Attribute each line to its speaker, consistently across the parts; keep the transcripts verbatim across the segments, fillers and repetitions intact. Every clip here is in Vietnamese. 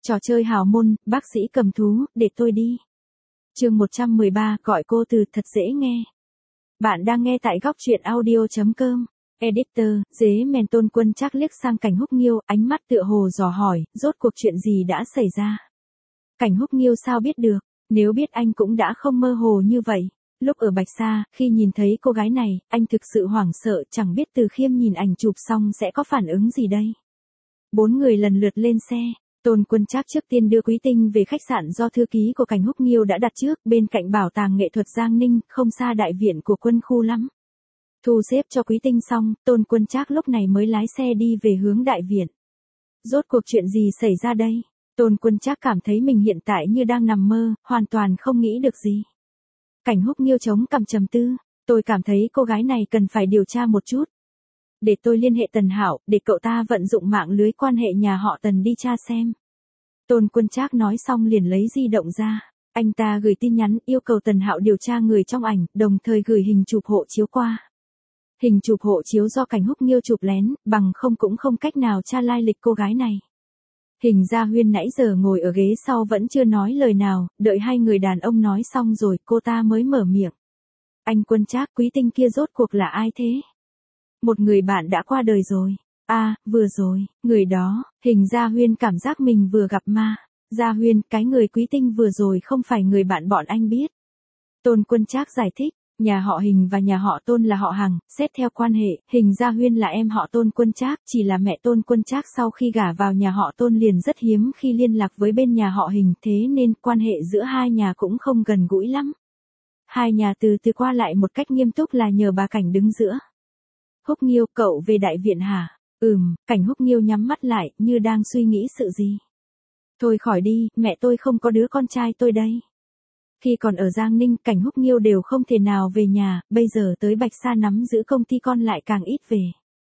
Speaker 1: Trò chơi hào môn, bác sĩ cầm thú, để tôi đi. Chương một trăm mười ba, gọi cô từ, thật dễ nghe. Bạn đang nghe tại góc truyện audio chấm com. Editor, dế mèn Tôn Quân Trác liếc sang Cảnh Húc Nghiêu, ánh mắt tựa hồ dò hỏi, rốt cuộc chuyện gì đã xảy ra. Cảnh Húc Nghiêu sao biết được, nếu biết anh cũng đã không mơ hồ như vậy. Lúc ở Bạch Sa, khi nhìn thấy cô gái này, anh thực sự hoảng sợ, chẳng biết Từ Khiêm nhìn ảnh chụp xong sẽ có phản ứng gì đây. Bốn người lần lượt lên xe. Tôn Quân Trác trước tiên đưa Quý Tinh về khách sạn do thư ký của Cảnh Húc Nghiêu đã đặt trước, bên cạnh bảo tàng nghệ thuật Giang Ninh, không xa đại viện của quân khu lắm. Thu xếp cho Quý Tinh xong, Tôn Quân Trác lúc này mới lái xe đi về hướng đại viện. Rốt cuộc chuyện gì xảy ra đây? Tôn Quân Trác cảm thấy mình hiện tại như đang nằm mơ, hoàn toàn không nghĩ được gì. Cảnh Húc Nghiêu chống cằm trầm tư, tôi cảm thấy cô gái này cần phải điều tra một chút. Để tôi liên hệ Tần Hạo, để cậu ta vận dụng mạng lưới quan hệ nhà họ Tần đi tra xem. Tôn Quân Trác nói xong liền lấy di động ra. Anh ta gửi tin nhắn yêu cầu Tần Hạo điều tra người trong ảnh, đồng thời gửi hình chụp hộ chiếu qua. Hình chụp hộ chiếu do Cảnh Húc Nghiêu chụp lén, bằng không cũng không cách nào tra lai lịch cô gái này. Hình Gia Huyên nãy giờ ngồi ở ghế sau vẫn chưa nói lời nào, đợi hai người đàn ông nói xong rồi cô ta mới mở miệng. Anh Quân Trác, Quý Tinh kia rốt cuộc là ai thế? Một người bạn đã qua đời rồi. À, vừa rồi, người đó, Hình Gia Huyên cảm giác mình vừa gặp ma. Gia Huyên, cái người Quý Tinh vừa rồi không phải người bạn bọn anh biết. Tôn Quân Trác giải thích, nhà họ Hình và nhà họ Tôn là họ hàng, xét theo quan hệ, Hình Gia Huyên là em họ Tôn Quân Trác, chỉ là mẹ Tôn Quân Trác sau khi gả vào nhà họ Tôn liền rất hiếm khi liên lạc với bên nhà họ Hình, thế nên quan hệ giữa hai nhà cũng không gần gũi lắm. Hai nhà từ từ qua lại một cách nghiêm túc là nhờ bà Cảnh đứng giữa. Húc Nghiêu, cậu về đại viện hả? Ừm, Cảnh Húc Nghiêu nhắm mắt lại, như đang suy nghĩ sự gì. Thôi khỏi đi, mẹ tôi không có đứa con trai tôi đây. Khi còn ở Giang Ninh, Cảnh Húc Nghiêu đều không thể nào về nhà, bây giờ tới Bạch Sa nắm giữ công ty con lại càng ít về.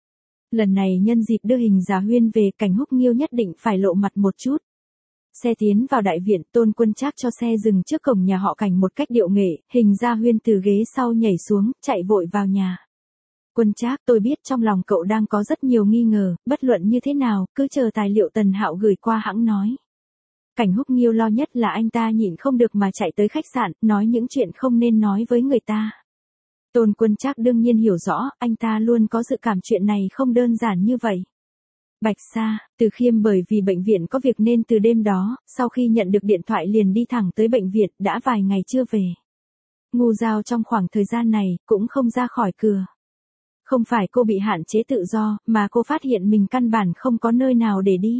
Speaker 1: Lần này nhân dịp đưa Hình Gia Huyên về, Cảnh Húc Nghiêu nhất định phải lộ mặt một chút. Xe tiến vào đại viện, Tôn Quân Trác cho xe dừng trước cổng nhà họ Cảnh một cách điệu nghệ, Hình Gia Huyên từ ghế sau nhảy xuống, chạy vội vào nhà. Quân Trác, tôi biết trong lòng cậu đang có rất nhiều nghi ngờ, bất luận như thế nào, cứ chờ tài liệu Tần Hạo gửi qua hãng nói. Cảnh Húc Nghiêu lo nhất là anh ta nhịn không được mà chạy tới khách sạn, nói những chuyện không nên nói với người ta. Tôn Quân Trác đương nhiên hiểu rõ, anh ta luôn có dự cảm chuyện này không đơn giản như vậy. Bạch Sa, Từ Khiêm bởi vì bệnh viện có việc nên từ đêm đó, sau khi nhận được điện thoại liền đi thẳng tới bệnh viện, đã vài ngày chưa về. Ngu Giao trong khoảng thời gian này, cũng không ra khỏi cửa. Không phải cô bị hạn chế tự do, mà cô phát hiện mình căn bản không có nơi nào để đi.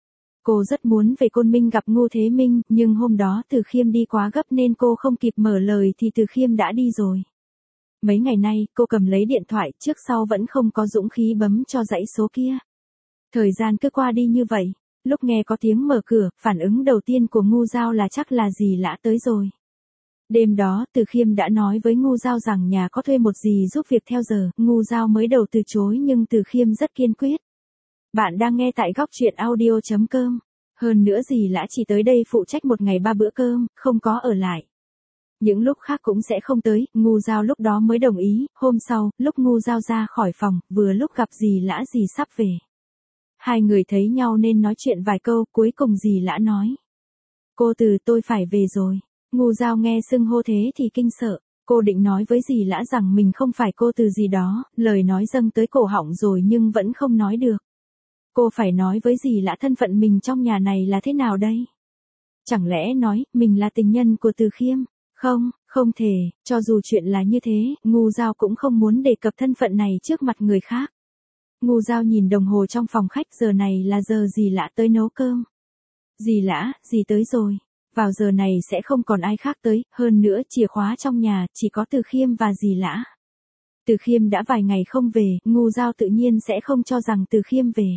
Speaker 1: Cô rất muốn về Côn Minh gặp Ngô Thế Minh, nhưng hôm đó Từ Khiêm đi quá gấp nên cô không kịp mở lời thì Từ Khiêm đã đi rồi. Mấy ngày nay, cô cầm lấy điện thoại, trước sau vẫn không có dũng khí bấm cho dãy số kia. Thời gian cứ qua đi như vậy, lúc nghe có tiếng mở cửa, phản ứng đầu tiên của Ngu Giao là chắc là dì Lã tới rồi. Đêm đó, Từ Khiêm đã nói với Ngu Giao rằng nhà có thuê một dì giúp việc theo giờ, Ngu Giao mới đầu từ chối nhưng Từ Khiêm rất kiên quyết. Bạn đang nghe tại góc truyện audio chấm com. Hơn nữa dì Lã chỉ tới đây phụ trách một ngày ba bữa cơm, không có ở lại. Những lúc khác cũng sẽ không tới, Ngu Giao lúc đó mới đồng ý, hôm sau, lúc Ngu Giao ra khỏi phòng, vừa lúc gặp dì Lã dì sắp về. Hai người thấy nhau nên nói chuyện vài câu, cuối cùng dì Lã nói. Cô Từ, tôi phải về rồi. Ngu Giao nghe xưng hô thế thì kinh sợ, cô định nói với dì Lã rằng mình không phải cô Từ gì đó, lời nói dâng tới cổ họng rồi nhưng vẫn không nói được. Cô phải nói với dì Lã thân phận mình trong nhà này là thế nào đây? Chẳng lẽ nói, mình là tình nhân của Từ Khiêm? Không, không thể, cho dù chuyện là như thế, Ngu Giao cũng không muốn đề cập thân phận này trước mặt người khác. Ngu Giao nhìn đồng hồ trong phòng khách, giờ này là giờ dì Lã tới nấu cơm. Dì Lã, dì tới rồi. Vào giờ này sẽ không còn ai khác tới, hơn nữa chìa khóa trong nhà chỉ có Từ Khiêm và dì Lã. Từ Khiêm đã vài ngày không về, Ngu Giao tự nhiên sẽ không cho rằng Từ Khiêm về.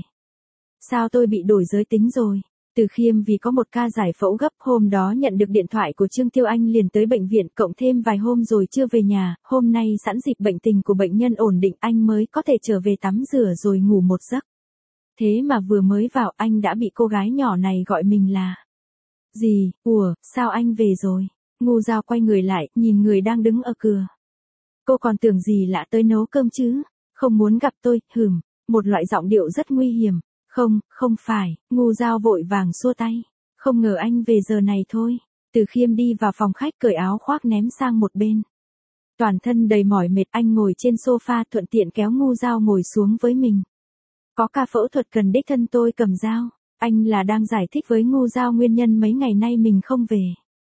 Speaker 1: Sao tôi bị đổi giới tính rồi? Từ Khiêm vì có một ca giải phẫu gấp, hôm đó nhận được điện thoại của Trương Tiêu Anh liền tới bệnh viện, cộng thêm vài hôm rồi chưa về nhà, hôm nay sẵn dịp bệnh tình của bệnh nhân ổn định anh mới có thể trở về tắm rửa rồi ngủ một giấc. Thế mà vừa mới vào anh đã bị cô gái nhỏ này gọi mình là... Gì, ủa, sao anh về rồi? Ngu Giao quay người lại, nhìn người đang đứng ở cửa. Cô còn tưởng dì Lã tới nấu cơm chứ? Không muốn gặp tôi, hừm, một loại giọng điệu rất nguy hiểm. Không, không phải, Ngu Giao vội vàng xua tay. Không ngờ anh về giờ này thôi. Từ Khiêm đi vào phòng khách cởi áo khoác ném sang một bên. Toàn thân đầy mỏi mệt, anh ngồi trên sofa thuận tiện kéo Ngu Giao ngồi xuống với mình. Có ca phẫu thuật cần đích thân tôi cầm dao. Anh là đang giải thích với Ngu Giao nguyên nhân mấy ngày nay mình không về.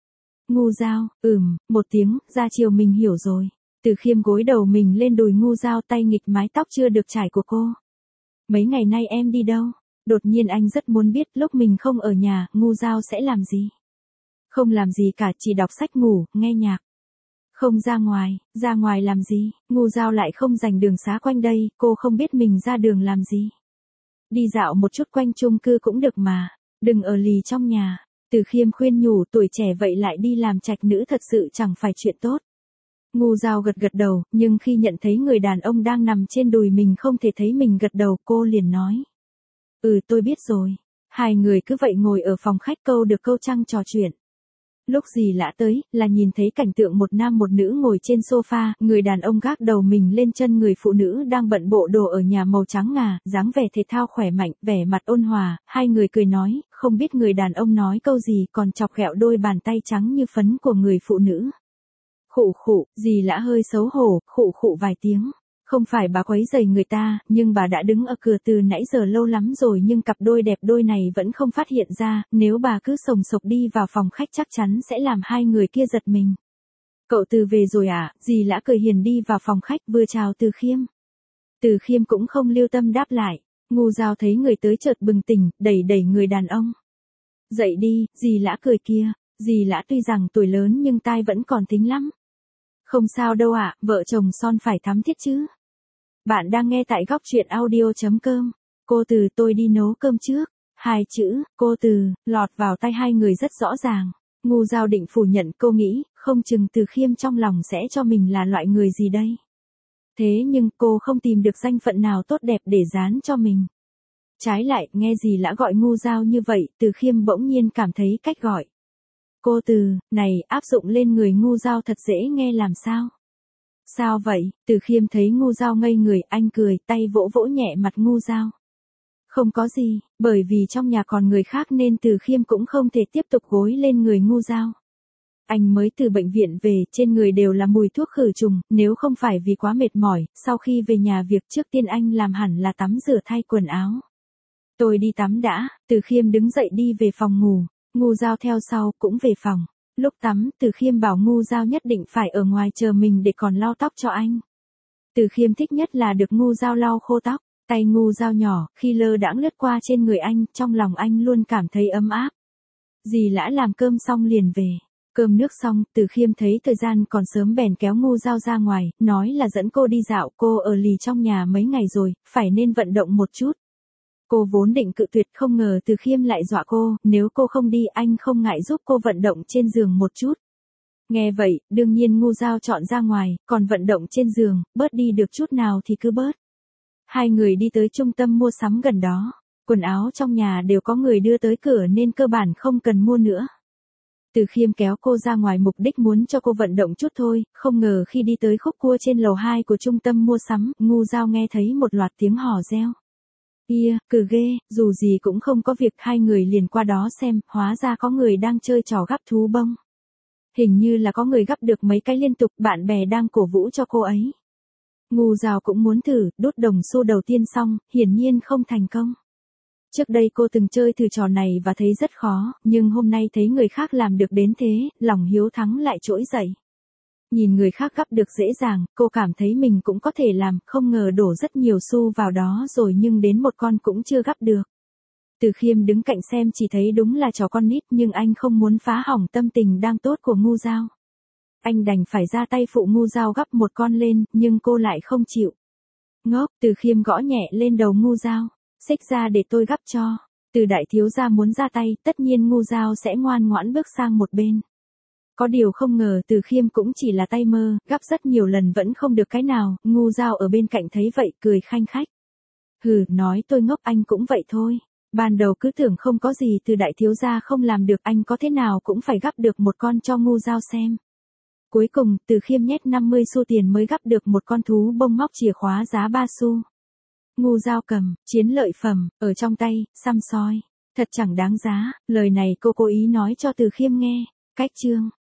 Speaker 1: Ngu Giao, ừm, một tiếng, ra chiều mình hiểu rồi. Từ Khiêm gối đầu mình lên đùi Ngu Giao, tay nghịch mái tóc chưa được trải của cô. Mấy ngày nay em đi đâu? Đột nhiên anh rất muốn biết lúc mình không ở nhà, Ngu Giao sẽ làm gì. Không làm gì cả, chỉ đọc sách, ngủ, nghe nhạc. Không ra ngoài, ra ngoài làm gì? Ngu Giao lại không dành đường xá quanh đây, cô không biết mình ra đường làm gì. Đi dạo một chút quanh chung cư cũng được mà, đừng ở lì trong nhà. Từ Khiêm khuyên nhủ, tuổi trẻ vậy lại đi làm trạch nữ thật sự chẳng phải chuyện tốt. Ngu Giao gật gật đầu, nhưng khi nhận thấy người đàn ông đang nằm trên đùi mình không thể thấy mình gật đầu, cô liền nói. Ừ, tôi biết rồi. Hai người cứ vậy ngồi ở phòng khách câu được câu trăng trò chuyện. Lúc dì Lã tới, là nhìn thấy cảnh tượng một nam một nữ ngồi trên sofa, người đàn ông gác đầu mình lên chân người phụ nữ đang bận bộ đồ ở nhà màu trắng ngà, dáng vẻ thể thao khỏe mạnh, vẻ mặt ôn hòa, hai người cười nói, không biết người đàn ông nói câu gì còn chọc ghẹo đôi bàn tay trắng như phấn của người phụ nữ. Khụ khụ, dì Lã hơi xấu hổ, khụ khụ vài tiếng. Không phải bà quấy rầy người ta, nhưng bà đã đứng ở cửa từ nãy giờ lâu lắm rồi nhưng cặp đôi đẹp đôi này vẫn không phát hiện ra, nếu bà cứ sồng sộc đi vào phòng khách chắc chắn sẽ làm hai người kia giật mình. Cậu Từ về rồi à? Dì Lã cười hiền đi vào phòng khách vừa chào Từ Khiêm. Từ Khiêm cũng không lưu tâm đáp lại. Ngu Giao thấy người tới chợt bừng tỉnh, đẩy đẩy người đàn ông. Dậy đi, dì Lã cười kia. Dì Lã tuy rằng tuổi lớn nhưng tai vẫn còn thính lắm. Không sao đâu ạ, vợ chồng son phải thắm thiết chứ. Bạn đang nghe tại góc truyện audio chấm com. Cô Từ, tôi đi nấu cơm trước. Hai chữ, cô Từ, lọt vào tai hai người rất rõ ràng. Ngu Giao định phủ nhận, cô nghĩ, không chừng Từ Khiêm trong lòng sẽ cho mình là loại người gì đây. Thế nhưng cô không tìm được danh phận nào tốt đẹp để dán cho mình. Trái lại, nghe dì Lã gọi Ngu Giao như vậy, Từ Khiêm bỗng nhiên cảm thấy cách gọi. Cô Từ, này, áp dụng lên người Ngu Giao thật dễ nghe làm sao? Sao vậy? Từ Khiêm thấy Ngu Giao ngây người, anh cười, tay vỗ vỗ nhẹ mặt Ngu Giao. Không có gì, bởi vì trong nhà còn người khác nên Từ Khiêm cũng không thể tiếp tục gối lên người Ngu Giao. Anh mới từ bệnh viện về, trên người đều là mùi thuốc khử trùng, nếu không phải vì quá mệt mỏi, sau khi về nhà việc trước tiên anh làm hẳn là tắm rửa thay quần áo. Tôi đi tắm đã. Từ Khiêm đứng dậy đi về phòng ngủ, Ngu Giao theo sau, cũng về phòng. Lúc tắm, Từ Khiêm bảo Ngu Giao nhất định phải ở ngoài chờ mình để còn lau tóc cho anh. Từ Khiêm thích nhất là được Ngu Giao lau khô tóc, tay Ngu Giao nhỏ, khi lơ đãng lướt qua trên người anh, trong lòng anh luôn cảm thấy ấm áp. Dì Lã làm cơm xong liền về. Cơm nước xong, Từ Khiêm thấy thời gian còn sớm bèn kéo Ngu Giao ra ngoài, nói là dẫn cô đi dạo, cô ở lì trong nhà mấy ngày rồi, phải nên vận động một chút. Cô vốn định cự tuyệt, không ngờ Từ Khiêm lại dọa cô, nếu cô không đi anh không ngại giúp cô vận động trên giường một chút. Nghe vậy, đương nhiên Ngu Giao chọn ra ngoài, còn vận động trên giường, bớt đi được chút nào thì cứ bớt. Hai người đi tới trung tâm mua sắm gần đó, quần áo trong nhà đều có người đưa tới cửa nên cơ bản không cần mua nữa. Từ Khiêm kéo cô ra ngoài mục đích muốn cho cô vận động chút thôi, không ngờ khi đi tới khúc cua trên lầu hai của trung tâm mua sắm, Ngu Giao nghe thấy một loạt tiếng hò reo. Ia, cừ ghê, dù gì cũng không có việc, hai người liền qua đó xem, hóa ra có người đang chơi trò gắp thú bông. Hình như là có người gắp được mấy cái liên tục, bạn bè đang cổ vũ cho cô ấy. Ngu Giao cũng muốn thử, đút đồng xu đầu tiên xong, hiển nhiên không thành công. Trước đây cô từng chơi thử trò này và thấy rất khó, nhưng hôm nay thấy người khác làm được đến thế, lòng hiếu thắng lại trỗi dậy. Nhìn người khác gắp được dễ dàng, cô cảm thấy mình cũng có thể làm, không ngờ đổ rất nhiều xu vào đó rồi nhưng đến một con cũng chưa gắp được. Từ Khiêm đứng cạnh xem chỉ thấy đúng là trò con nít nhưng anh không muốn phá hỏng tâm tình đang tốt của Ngu Giao. Anh đành phải ra tay phụ Ngu Giao gắp một con lên, nhưng cô lại không chịu. Ngốc, Từ Khiêm gõ nhẹ lên đầu Ngu Giao. Xích ra để tôi gắp cho. Từ đại thiếu gia muốn ra tay, tất nhiên Ngu Giao sẽ ngoan ngoãn bước sang một bên. Có điều không ngờ Từ Khiêm cũng chỉ là tay mơ, gắp rất nhiều lần vẫn không được cái nào, Ngu Giao ở bên cạnh thấy vậy cười khanh khách. Hừ, nói tôi ngốc, anh cũng vậy thôi. Ban đầu cứ tưởng không có gì Từ đại thiếu gia không làm được, anh có thế nào cũng phải gắp được một con cho Ngu Giao xem. Cuối cùng, Từ Khiêm nhét năm mươi xu tiền mới gắp được một con thú bông móc chìa khóa giá ba xu. Ngu Giao cầm, chiến lợi phẩm, ở trong tay, xăm soi. Thật chẳng đáng giá, lời này cô cố ý nói cho Từ Khiêm nghe. Cách chương